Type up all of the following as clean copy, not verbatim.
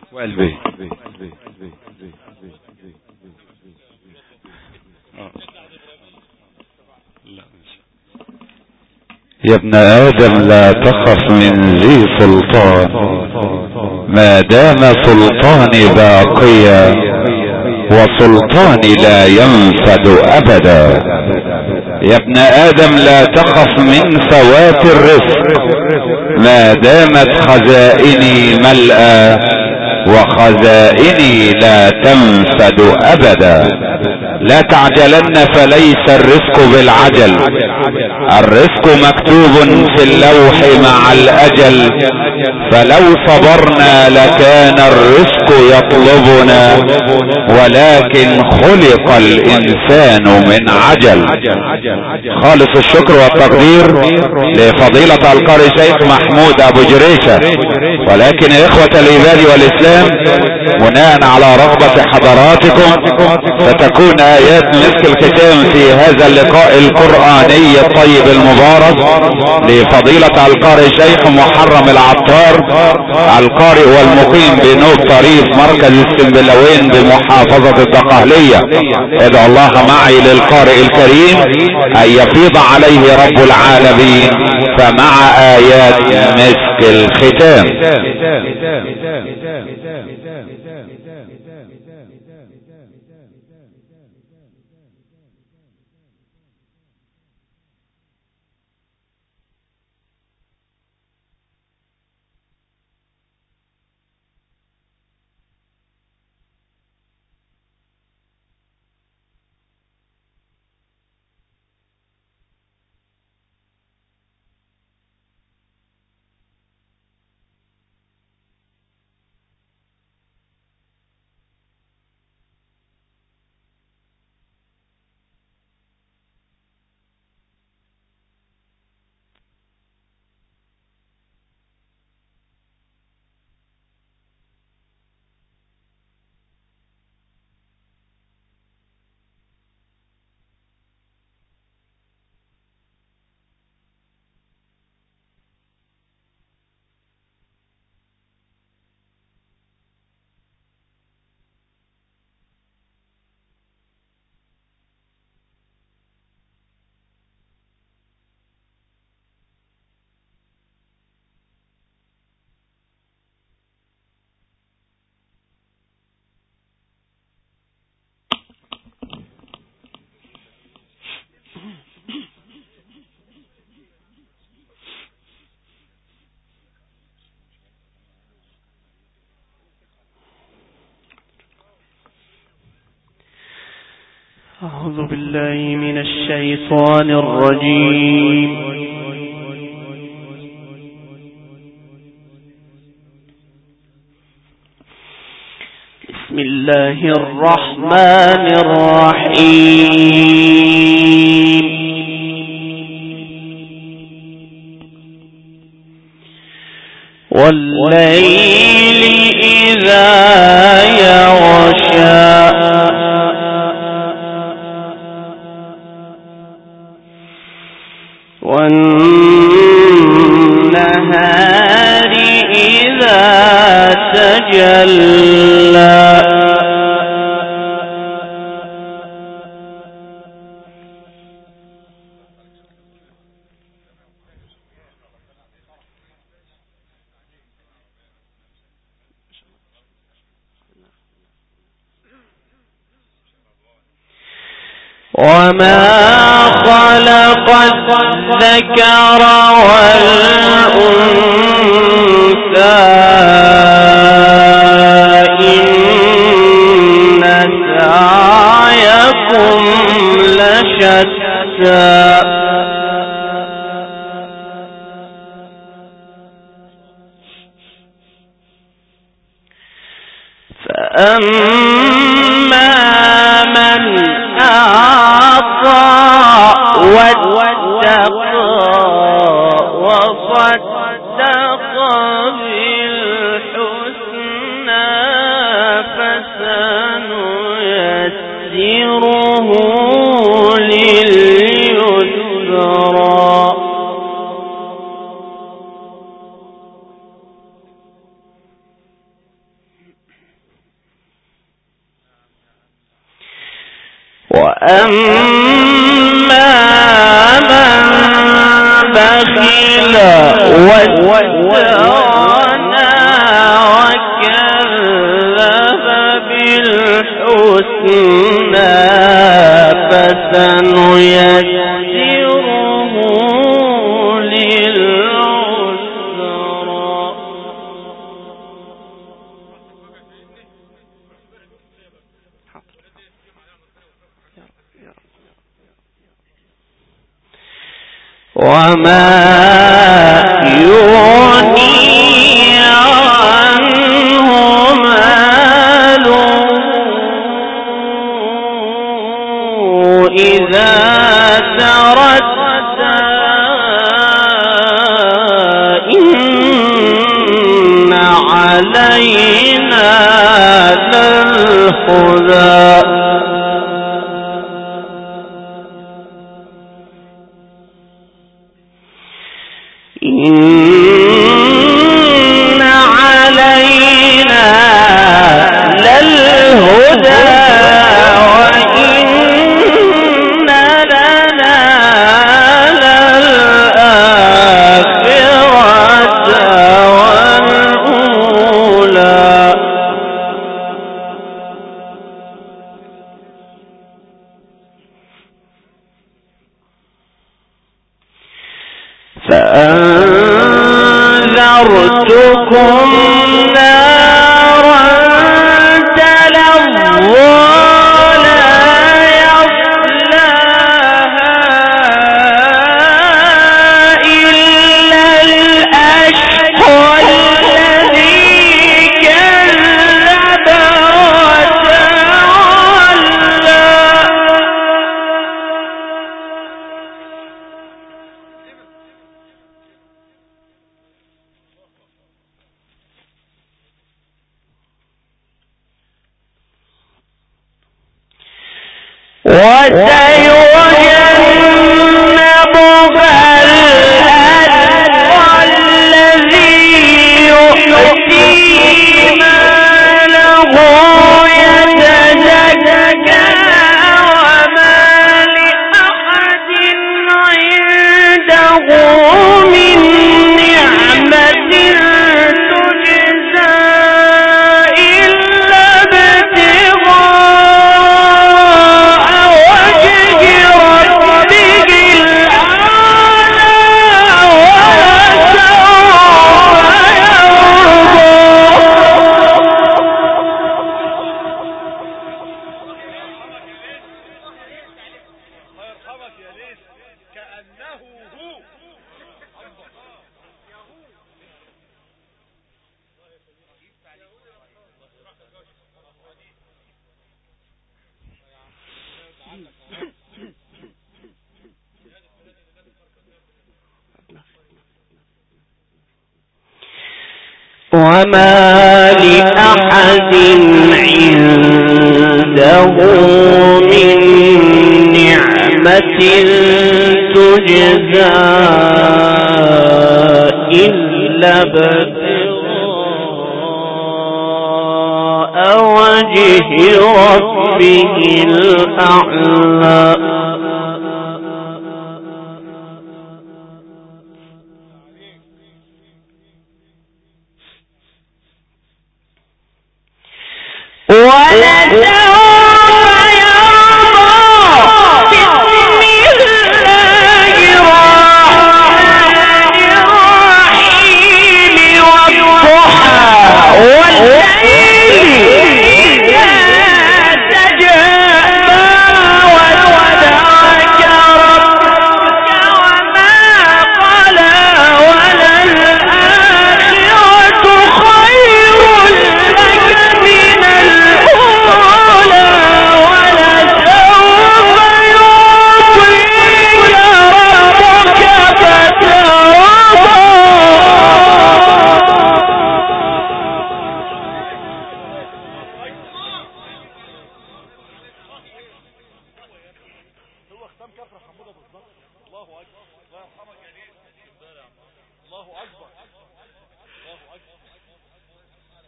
وقلبي. يا ابن آدم لا تخف من ذي سلطان ما دام سلطاني باقيا وسلطاني لا ينفد أبدا. يا ابن آدم لا تخف من فوات الرزق ما دامت خزائني ملأى وخزائني لا تنفد أبدا. لا تعجلن فليس الرزق بالعجل، الرزق مكتوب في اللوح مع الأجل، فلو صبرنا لكان الرزق يطلبنا ولكن خلق الإنسان من عجل. خالص الشكر والتقدير لفضيلة القارئ شيخ محمود أبو جريشة. ولكن يا إخوة الإيمان والإسلام، بناء على رغبة حضراتكم ستكون آيات مسك الختام في هذا اللقاء القرآني الطيب المبارك لفضيلة القارئ شيخ محرم العطار، القارئ والمقيم بنوب طريف مركز السنبلاوين بمحافظة الدقهلية. ادعو الله معي للقارئ الكريم ان يفيض عليه رب العالمين فمع آيات مسك الختام. أعوذ بالله من الشيطان الرجيم. بسم الله الرحمن الرحيم. والليل إذا يغشى والنهار إذا تجلى وما خلق الذكر والأنثى إن سعيكم لشتى فأما من أعطى واتقى وصدق بالحسنى فسنيسره لليسرى وأما من بخل واستغنى وكذب بالحسنى فسنيسره للعسرى. وما يغني عنه ماله إذا تردى إن علينا للهدى. إن علينا للهدى وإن لنا للآخرة والأولى. فأنذرتكم نارا تلظى لا يصلاها إلا الأشقى الذي كذب وتولى. وسيجنبها الأتقى الذي يؤتي ماله يتزكى وما لأحد عنده من نعمة تجزى إلا ابتغاء وجه ربه الأعلى ولسوف يرضى. وما لأحد عنده من نعمة تجزى إلا ابتغاء وجه ربه الأعلى.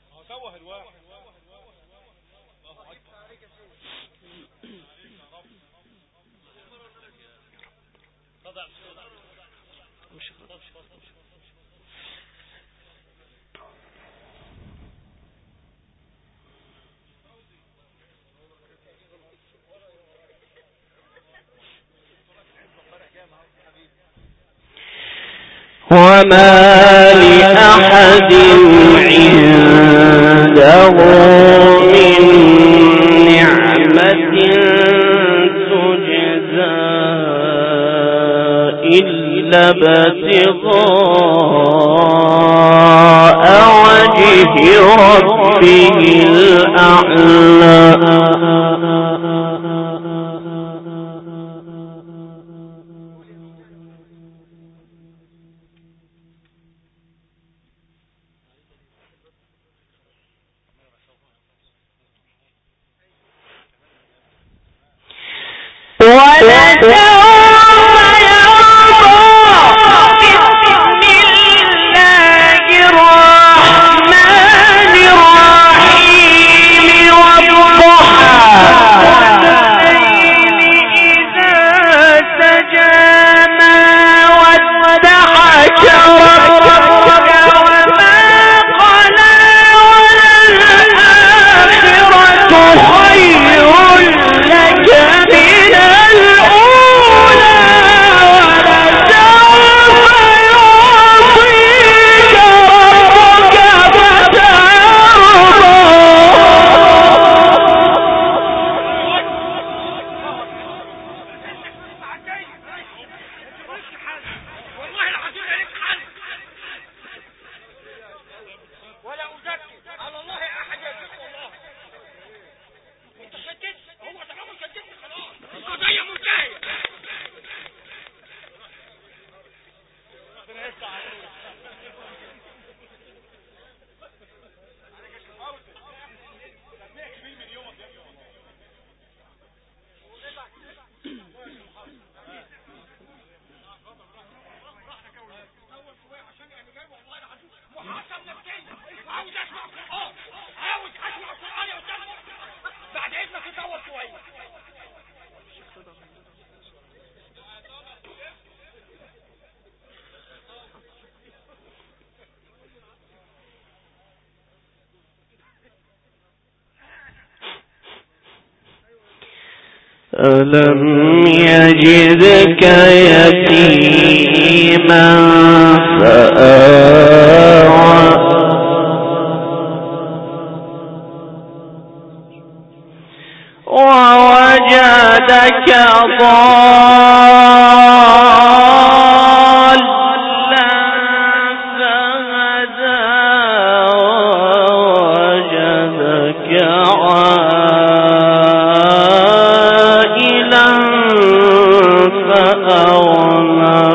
توه الواحد. الله أكبر. وما لأحد عنده من نعمة تجزى إلا ابتغاء وجه ربه الأعلى ألم يجدك يتيما فآوى ووجدك ضالا فهدى ووجدك عائلا فأغنى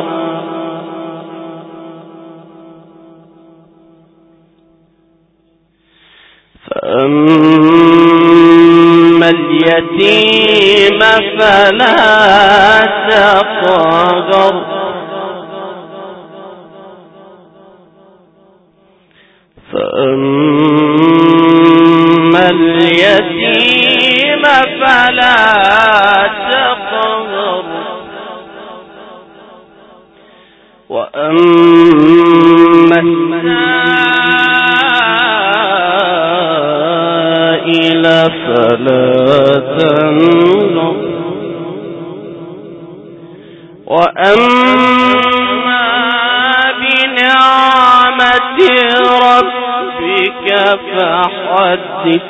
فأما اليتيم فلا تقهر فأما اليتيم فلا تقهر وأما السائل فلا تنهر وأما بنعمة ربك فحدث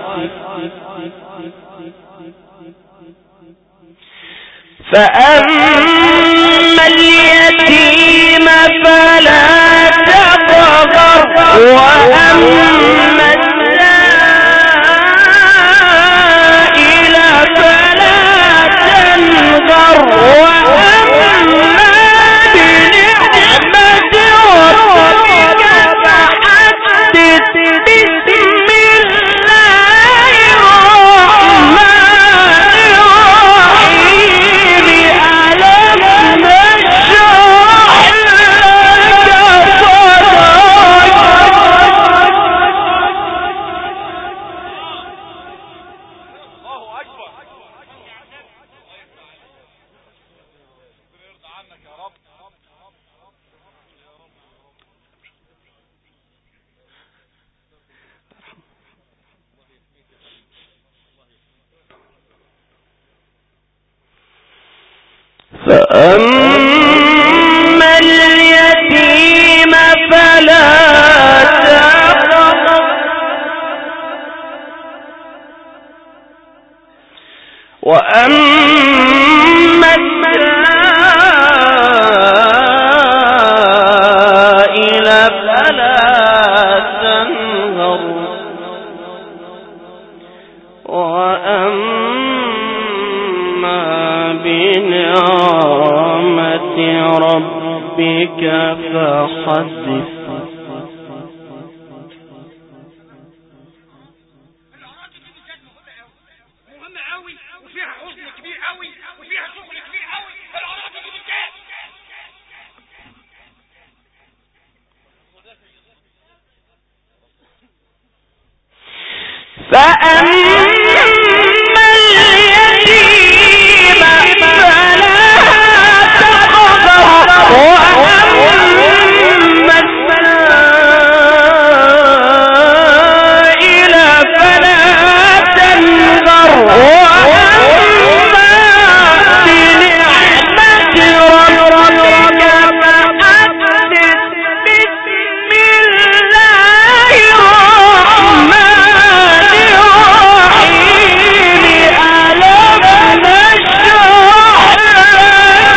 فأما اليتيم فلا تقهر وأما السائل فلا تنهر وأما بنعمة ربك فحدث بسم الله الرحمن الرحيم ألم نشرح لك صدرك ووضعنا عنك وزرك فأنت اليوم للعالمين من المؤمنين على نحو الذي فطرنا عليه فلا تكن كالذي خسر وجهه وأما الذين في قلوبهم زيغ فأزيغناهم بإذن الله لعلهم يرجعون فأما اليتيم فلا تقهر وأما السائل فلا تنهر وأما بنعمة ربك فحدث فأما اليتيم فلا تقهر وأما السائل فلا تنهر وأما بنعمة ربك فحدث بسم الله الرحمن الرحيم ألم نشرح لك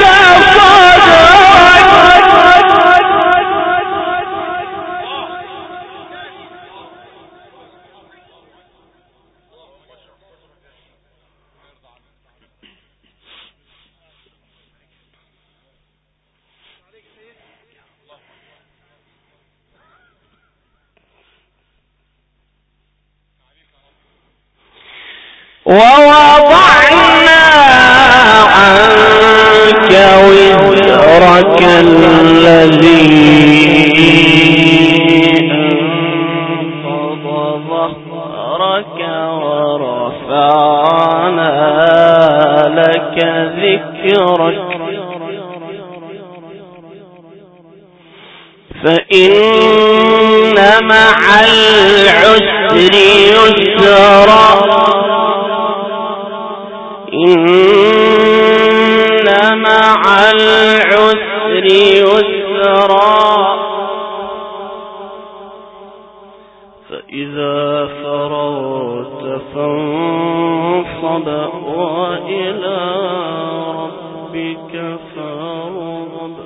ووضعنا عنك وزرك الذي أنقض ظهرك ورفعنا لك ذكرك فإن مع العسر يسرا إن مع العسر يسرا فإذا فرغت فانصب وإلى ربك فارغب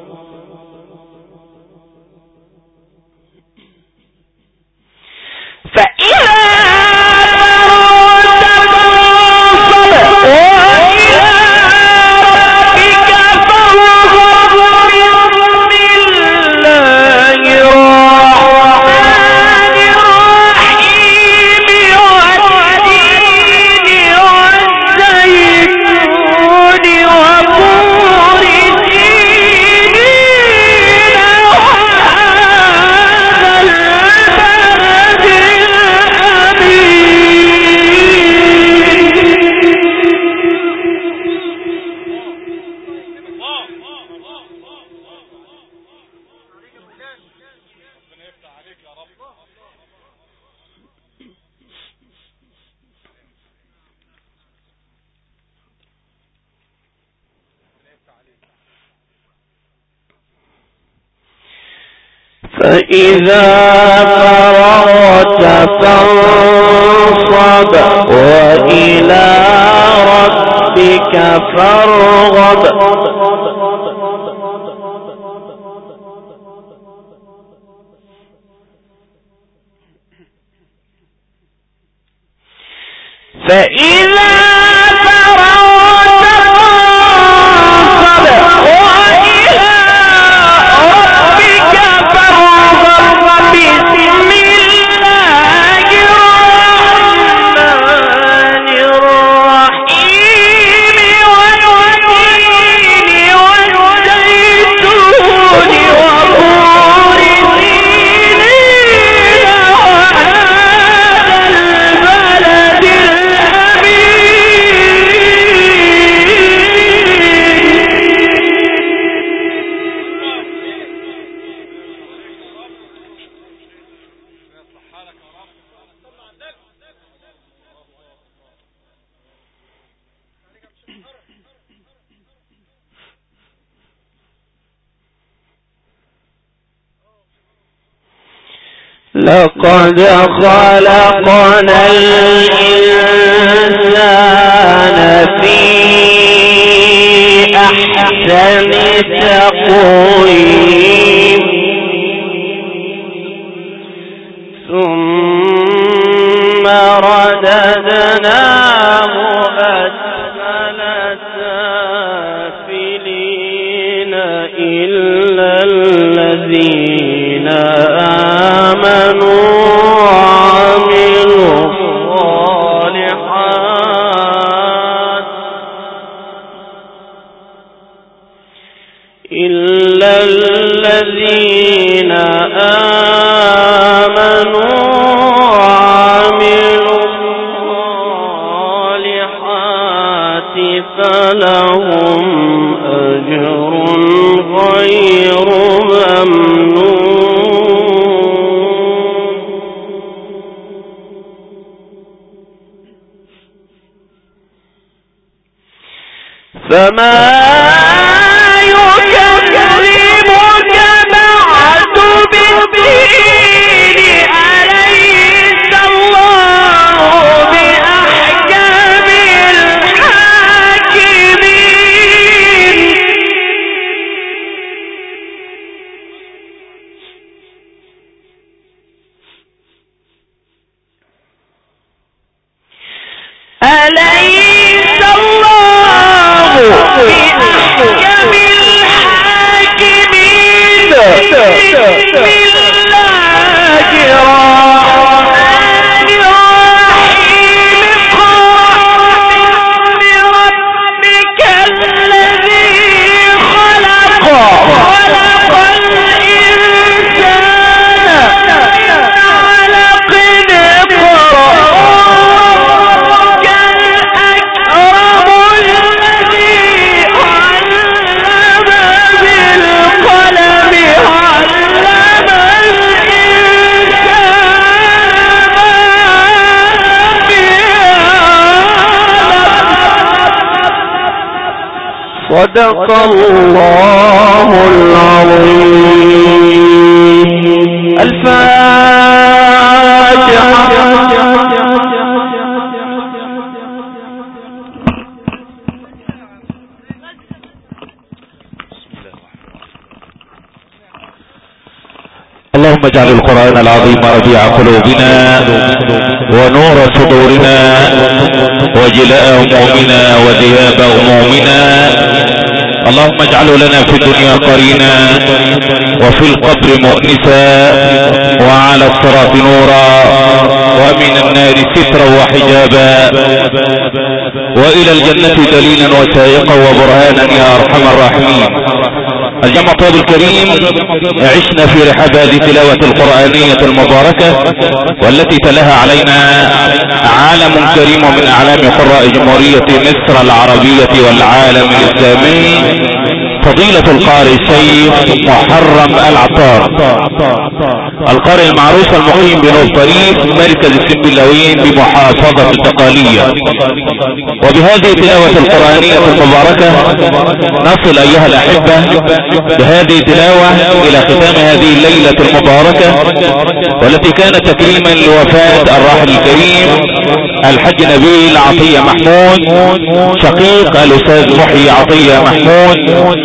فإذا فرغت فانصب وإلى ربك فارغب فإذا فرغت فانصب وإلى ربك فارغب بسم الله الرحمن الرحيم والتين والزيتون وطور سينين وهذا البلد الأمين لقد خلقنا الإنسان في أحسن تقويم ثم رددناه أسفل سافلين إلا الذين آمنوا وعملوا الصالحات إلا الذين آمنوا وعملوا الصالحات فلهم أجر غير ممنون فما يكذبك بعد بالدين أليس الله بأحكم الحاكمين أليس الله بأحكم الحاكمين بسم الله الرحمن الرحيم اقرأ باسم ربك الذي خلق الإنسان من علق اقرأ صدق الله العظيم. الفاتحة. اللهم اجعل القرآن العظيم ربيع قلوبنا ونور صدورنا وجلاء همومنا وذهاب همومنا. اللهم اجعله لنا في الدنيا قرينا وفي القبر مؤنسا وعلى الصراط نورا ومن النار سترا وحجابا والى الجنة دليلا وسائقا وبرهانا يا ارحم الراحمين. الجمع الطيب الكريم، عشنا في رحاب هذه التلاوة القرآنية المباركة والتي تلاها علينا عالم كريم من اعلام قراء جمهورية مصر العربية والعالم الاسلامي، فضيلة القارئ الشيخ محرم العطار، القارئ المعروف المقيم بنور طريق مركز السنبلاوين بمحافظة الدقالية. وبهذه التلاوة القرآنية المباركة نصل ايها الاحبة بهذه التلاوة الى ختام هذه الليلة المباركة، والتي كانت تكريما لوفاة الراحل الكريم الحج نبيل عطية محمود شقيق الاستاذ محي عطية محمود.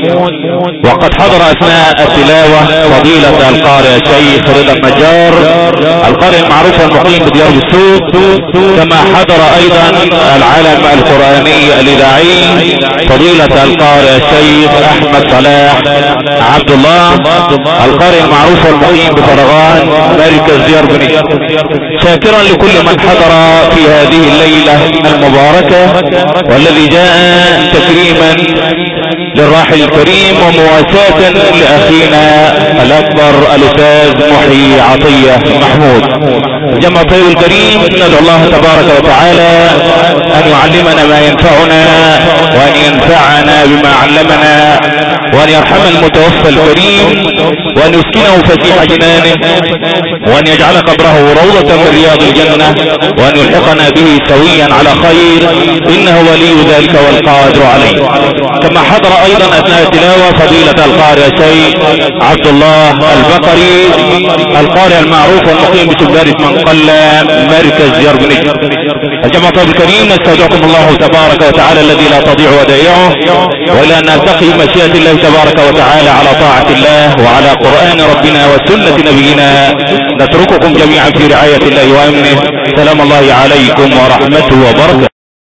وقد حضر اثناء التلاوة فضيلة القارئ الشيخ رضا النجار، القارئ المعروف المقيم بديار السوق، كما حضر ايضا العالم القرآني الاذاعي فضيلة القارئ الشيخ احمد صلاح عبد الله، القارئ المعروف المقيم بفرغان مركز ديار بني. شاكرا لكل من حضر في هذه الليلة المباركة والذي جاء تكريما للراحل الكريم ومواساة لاخينا الاكبر الاستاذ محي عطية محمود. جمع طيب الكريم، ندعو الله تبارك وتعالى ان يعلمنا ما ينفعنا وان ينفعنا بما علمنا وان يرحم المتوفى الكريم وأن يسكنه فسيح جنانه، وأن يجعل قبره روضة من رياض الجنة، وأن يلحقنا به سويا على خير، إنه ولي ذلك والقادر عليه. كما حضر أيضا أثناء التلاوة فضيلة القارئ الشيخ عبد الله البقري القارئ المعروف والمقيم بسبارة منقلة مركز يربنج. الجمع طيب الكريم، نستودعكم الله تبارك وتعالى الذي لا تضيع ودائعه، وإلى أن نلتقي مشيئة الله تبارك وتعالى على طاعة الله وعلى قرآن ربنا وسنة نبينا، نترككم جميعا في رعاية الله وأمنه. سلام الله عليكم ورحمته وبركاته.